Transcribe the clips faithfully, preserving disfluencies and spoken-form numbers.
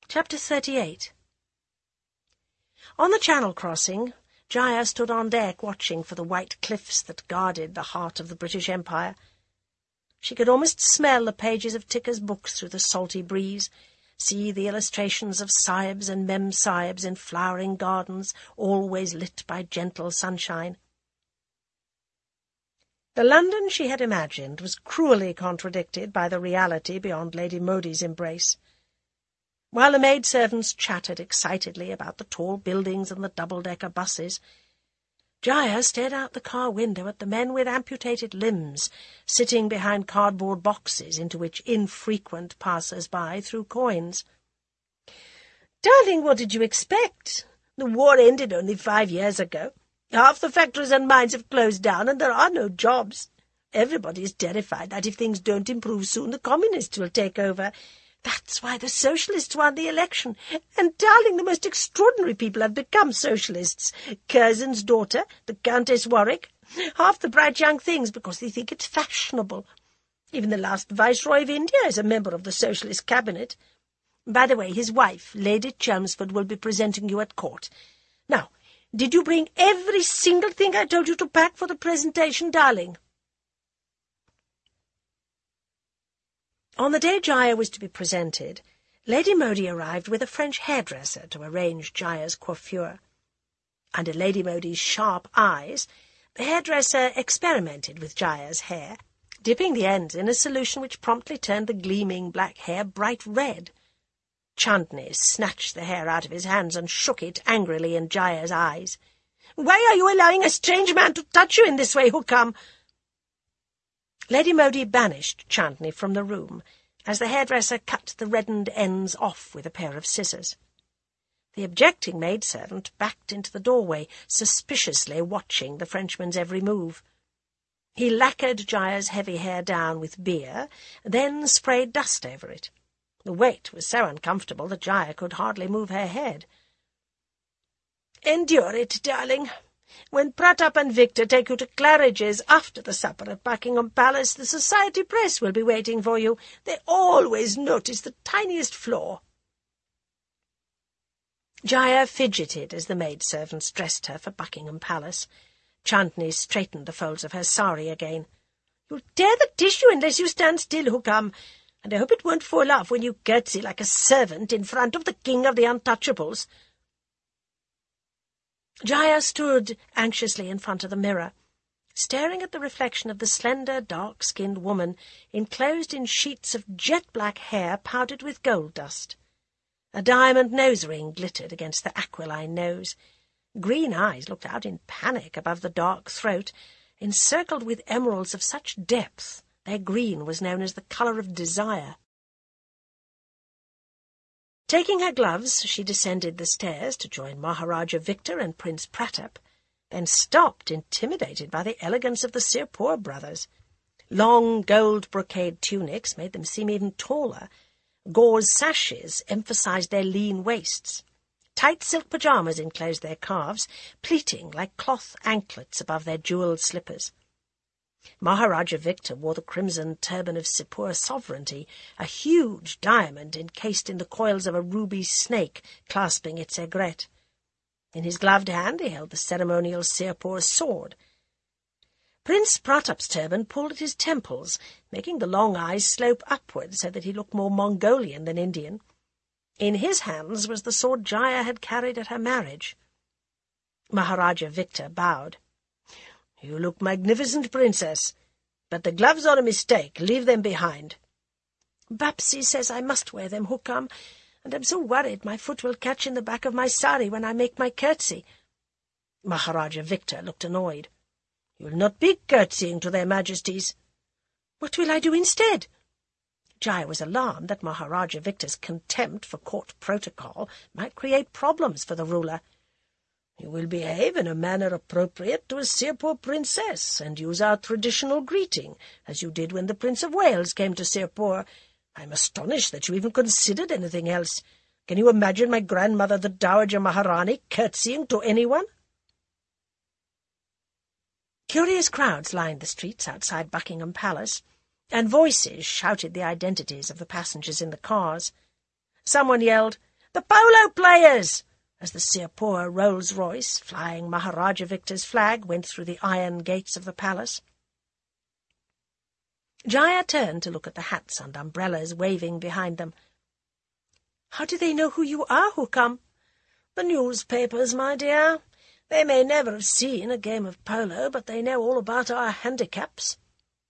Chapter thirty-eight. On the Channel crossing, Jaya stood on deck watching for the white cliffs that guarded the heart of the British Empire. She could almost smell the pages of Ticker's books through the salty breeze, see the illustrations of sahibs and mem-sahibs in flowering gardens, always lit by gentle sunshine. The London she had imagined was cruelly contradicted by the reality beyond Lady Modi's embrace. While the maidservants chattered excitedly about the tall buildings and the double-decker buses, Jaya stared out the car window at the men with amputated limbs, sitting behind cardboard boxes into which infrequent passers-by threw coins. "Darling, what did you expect? The war ended only five years ago. Half the factories and mines have closed down, and there are no jobs. Everybody is terrified that if things don't improve soon, the communists will take over. That's why the socialists won the election. And, darling, the most extraordinary people have become socialists. Curzon's daughter, the Countess Warwick, half the bright young things because they think it's fashionable. Even the last Viceroy of India is a member of the Socialist Cabinet. By the way, his wife, Lady Chelmsford, will be presenting you at court. Now, did you bring every single thing I told you to pack for the presentation, darling?" On the day Jaya was to be presented, Lady Modi arrived with a French hairdresser to arrange Jaya's coiffure. Under Lady Modi's sharp eyes, the hairdresser experimented with Jaya's hair, dipping the ends in a solution which promptly turned the gleaming black hair bright red. Chandni snatched the hair out of his hands and shook it angrily in Jaya's eyes. "Why are you allowing a strange man to touch you in this way, Hukam?" Lady Modi banished Chandni from the room as the hairdresser cut the reddened ends off with a pair of scissors. The objecting maidservant backed into the doorway, suspiciously watching the Frenchman's every move. He lacquered Jaya's heavy hair down with beer, then sprayed dust over it. The weight was so uncomfortable that Jaya could hardly move her head. "Endure it, darling. When Pratap and Victor take you to Claridge's after the supper at Buckingham Palace, the society press will be waiting for you. They always notice the tiniest flaw." Jaya fidgeted as the maidservants dressed her for Buckingham Palace. Chandni straightened the folds of her sari again. "You'll tear the tissue unless you stand still, Hukam, and I hope it won't fall off when you curtsy like a servant in front of the King of the Untouchables." Jaya stood anxiously in front of the mirror, staring at the reflection of the slender, dark-skinned woman enclosed in sheets of jet-black hair powdered with gold dust. A diamond nose-ring glittered against the aquiline nose. Green eyes looked out in panic above the dark throat, encircled with emeralds of such depth their green was known as the colour of desire. Taking her gloves, she descended the stairs to join Maharaja Victor and Prince Pratap, then stopped, intimidated by the elegance of the Sirpur brothers. Long gold brocade tunics made them seem even taller. Gauze sashes emphasized their lean waists. Tight silk pyjamas enclosed their calves, pleating like cloth anklets above their jewelled slippers. Maharaja Victor wore the crimson turban of Sirpur sovereignty, a huge diamond encased in the coils of a ruby snake clasping its aigrette. In his gloved hand he held the ceremonial Sirpur sword. Prince Pratap's turban pulled at his temples, making the long eyes slope upward so that he looked more Mongolian than Indian. In his hands was the sword Jaya had carried at her marriage. Maharaja Victor bowed. "You look magnificent, Princess, but the gloves are a mistake. Leave them behind." "Bapsi says I must wear them, Hukam, and I'm so worried my foot will catch in the back of my sari when I make my curtsy." Maharaja Victor looked annoyed. "You'll not be curtsying to their majesties." "What will I do instead?" Jaya was alarmed that Maharaja Victor's contempt for court protocol might create problems for the ruler. "You will behave in a manner appropriate to a Sirpur princess, and use our traditional greeting, as you did when the Prince of Wales came to Sirpur. I'm astonished that you even considered anything else. Can you imagine my grandmother, the Dowager Maharani, curtsying to anyone?" Curious crowds lined the streets outside Buckingham Palace, and voices shouted the identities of the passengers in the cars. Someone yelled, "The polo players!" as the Sirpur Rolls-Royce, flying Maharaja Victor's flag, went through the iron gates of the palace. Jaya turned to look at the hats and umbrellas waving behind them. "How do they know who you are, Hukam?" "The newspapers, my dear. They may never have seen a game of polo, but they know all about our handicaps."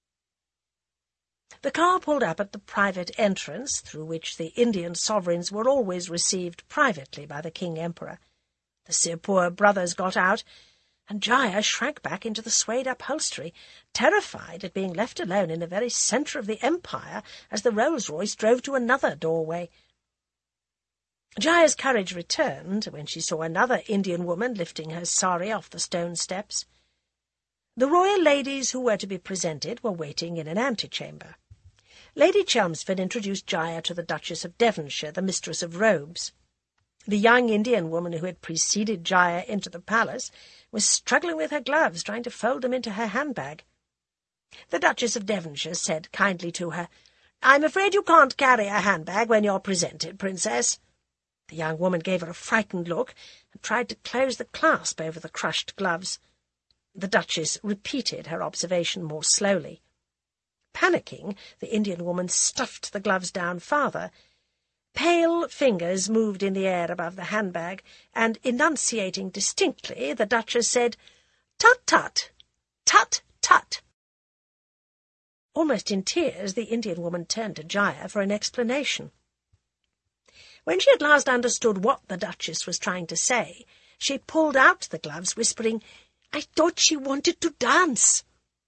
The car pulled up at the private entrance through which the Indian sovereigns were always received privately by the King-Emperor. The Sirpur brothers got out, and Jaya shrank back into the suede upholstery, terrified at being left alone in the very centre of the empire as the Rolls-Royce drove to another doorway. Jaya's courage returned when she saw another Indian woman lifting her sari off the stone steps. The royal ladies who were to be presented were waiting in an antechamber. Lady Chelmsford introduced Jaya to the Duchess of Devonshire, the mistress of robes. The young Indian woman who had preceded Jaya into the palace was struggling with her gloves, trying to fold them into her handbag. The Duchess of Devonshire said kindly to her, "I'm afraid you can't carry a handbag when you're presented, Princess." The young woman gave her a frightened look and tried to close the clasp over the crushed gloves. The Duchess repeated her observation more slowly. Panicking, the Indian woman stuffed the gloves down farther. Pale fingers moved in the air above the handbag, and, enunciating distinctly, the Duchess said, "Tut-tut! Tut-tut!" Almost in tears, the Indian woman turned to Jaya for an explanation. When she at last understood what the Duchess was trying to say, she pulled out the gloves, whispering, "I thought she wanted to dance."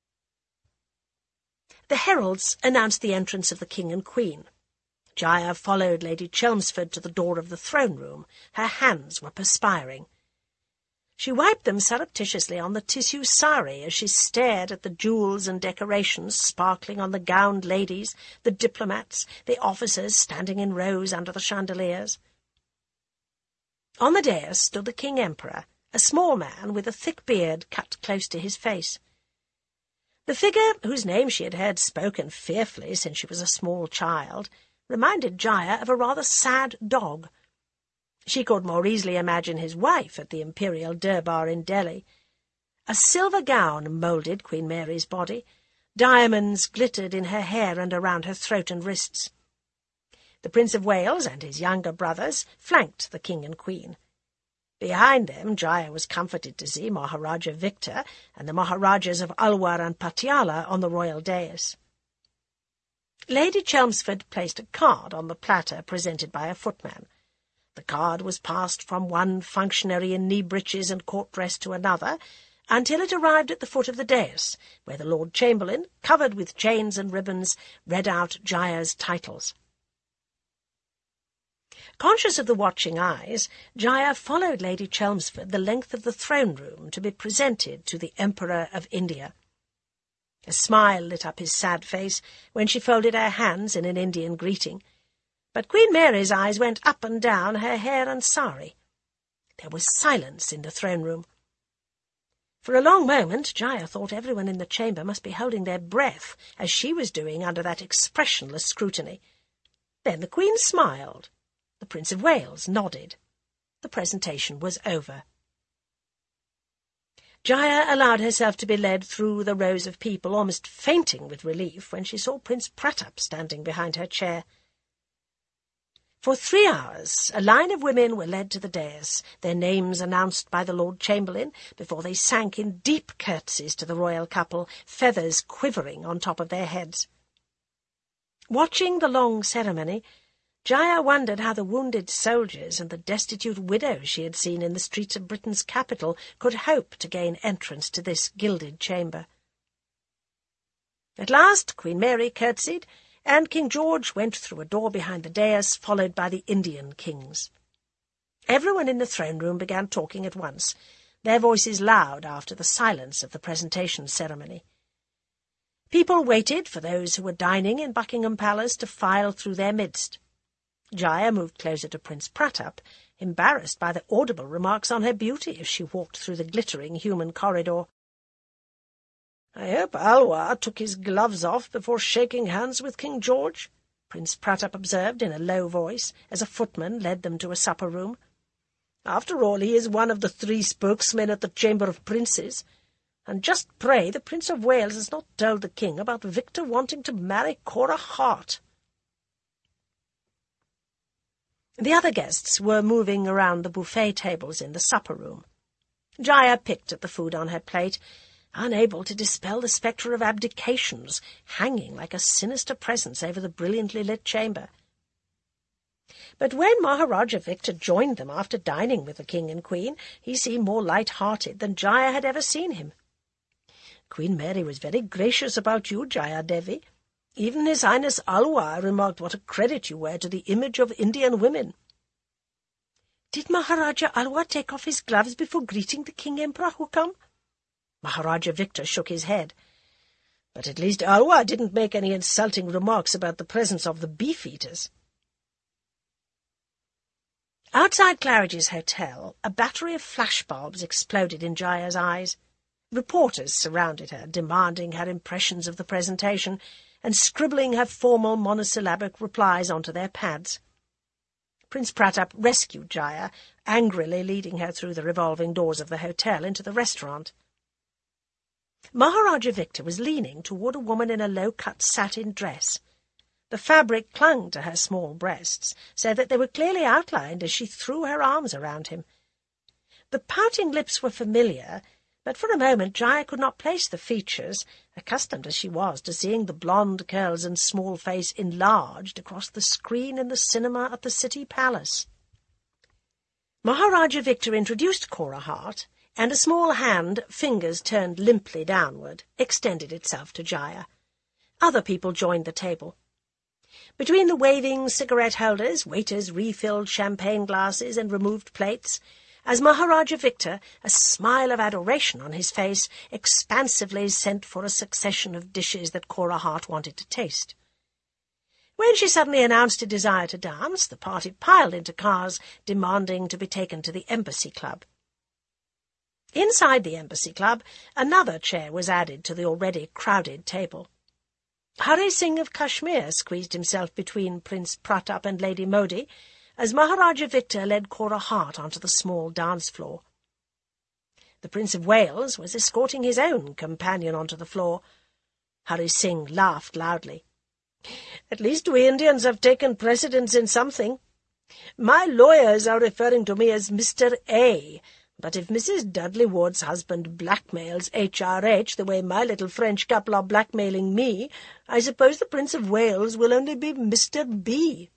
The heralds announced the entrance of the King and Queen. Jaya followed Lady Chelmsford to the door of the throne-room. Her hands were perspiring. She wiped them surreptitiously on the tissue sari as she stared at the jewels and decorations sparkling on the gowned ladies, the diplomats, the officers standing in rows under the chandeliers. On the dais stood the King-Emperor, a small man with a thick beard cut close to his face. The figure, whose name she had heard spoken fearfully since she was a small child, reminded Jaya of a rather sad dog. She could more easily imagine his wife at the imperial durbar in Delhi. A silver gown moulded Queen Mary's body. Diamonds glittered in her hair and around her throat and wrists. The Prince of Wales and his younger brothers flanked the King and Queen. Behind them, Jaya was comforted to see Maharaja Victor and the Maharajas of Alwar and Patiala on the royal dais. Lady Chelmsford placed a card on the platter presented by a footman. The card was passed from one functionary in knee-breeches and court-dress to another, until it arrived at the foot of the dais, where the Lord Chamberlain, covered with chains and ribbons, read out Jaya's titles. Conscious of the watching eyes, Jaya followed Lady Chelmsford the length of the throne-room to be presented to the Emperor of India. A smile lit up his sad face when she folded her hands in an Indian greeting, but Queen Mary's eyes went up and down her hair and sari. There was silence in the throne-room. For a long moment Jaya thought everyone in the chamber must be holding their breath, as she was doing under that expressionless scrutiny. Then the Queen smiled. The Prince of Wales nodded. The presentation was over. Jaya allowed herself to be led through the rows of people, almost fainting with relief when she saw Prince Pratap standing behind her chair. For three hours a line of women were led to the dais, their names announced by the Lord Chamberlain, before they sank in deep curtsies to the royal couple, feathers quivering on top of their heads. Watching the long ceremony, Jaya wondered how the wounded soldiers and the destitute widows she had seen in the streets of Britain's capital could hope to gain entrance to this gilded chamber. At last Queen Mary curtsied, and King George went through a door behind the dais, followed by the Indian kings. Everyone in the throne-room began talking at once, their voices loud after the silence of the presentation ceremony. People waited for those who were dining in Buckingham Palace to file through their midst. Jaya moved closer to Prince Pratap, embarrassed by the audible remarks on her beauty as she walked through the glittering human corridor. "I hope Alwar took his gloves off before shaking hands with King George," Prince Pratap observed in a low voice, as a footman led them to a supper-room. "After all, he is one of the three spokesmen at the Chamber of Princes. And just pray the Prince of Wales has not told the King about Victor wanting to marry Cora Hart." The other guests were moving around the buffet tables in the supper-room. Jaya picked at the food on her plate, unable to dispel the spectre of abdications hanging like a sinister presence over the brilliantly lit chamber. But when Maharaja Victor joined them after dining with the King and Queen, he seemed more light-hearted than Jaya had ever seen him. "Queen Mary was very gracious about you, Jaya Devi. Even His Highness Alwar remarked what a credit you were to the image of Indian women." "Did Maharaja Alwar take off his gloves before greeting the King Emperor, Hukam?" Maharaja Victor shook his head. "But at least Alwar didn't make any insulting remarks about the presence of the beef-eaters." Outside Claridge's hotel, a battery of flashbulbs exploded in Jaya's eyes. Reporters surrounded her, demanding her impressions of the presentation and scribbling her formal monosyllabic replies onto their pads. Prince Pratap rescued Jaya, angrily leading her through the revolving doors of the hotel into the restaurant. Maharaja Victor was leaning toward a woman in a low-cut satin dress. The fabric clung to her small breasts, so that they were clearly outlined as she threw her arms around him. The pouting lips were familiar, but for a moment Jaya could not place the features, accustomed as she was to seeing the blonde curls and small face enlarged across the screen in the cinema at the City Palace. Maharaja Victor introduced Cora Hart, and a small hand, fingers turned limply downward, extended itself to Jaya. Other people joined the table. Between the waving cigarette holders, waiters refilled champagne glasses and removed plates, as Maharaja Victor, a smile of adoration on his face, expansively sent for a succession of dishes that Cora Hart wanted to taste. When she suddenly announced a desire to dance, the party piled into cars, demanding to be taken to the Embassy Club. Inside the Embassy Club, another chair was added to the already crowded table. Hari Singh of Kashmir squeezed himself between Prince Pratap and Lady Modi, as Maharaja Victor led Cora Hart onto the small dance floor. The Prince of Wales was escorting his own companion onto the floor. Hari Singh laughed loudly. "At least we Indians have taken precedence in something. My lawyers are referring to me as Mister A, but if Missus Dudley Ward's husband blackmails H R H the way my little French couple are blackmailing me, I suppose the Prince of Wales will only be Mister B."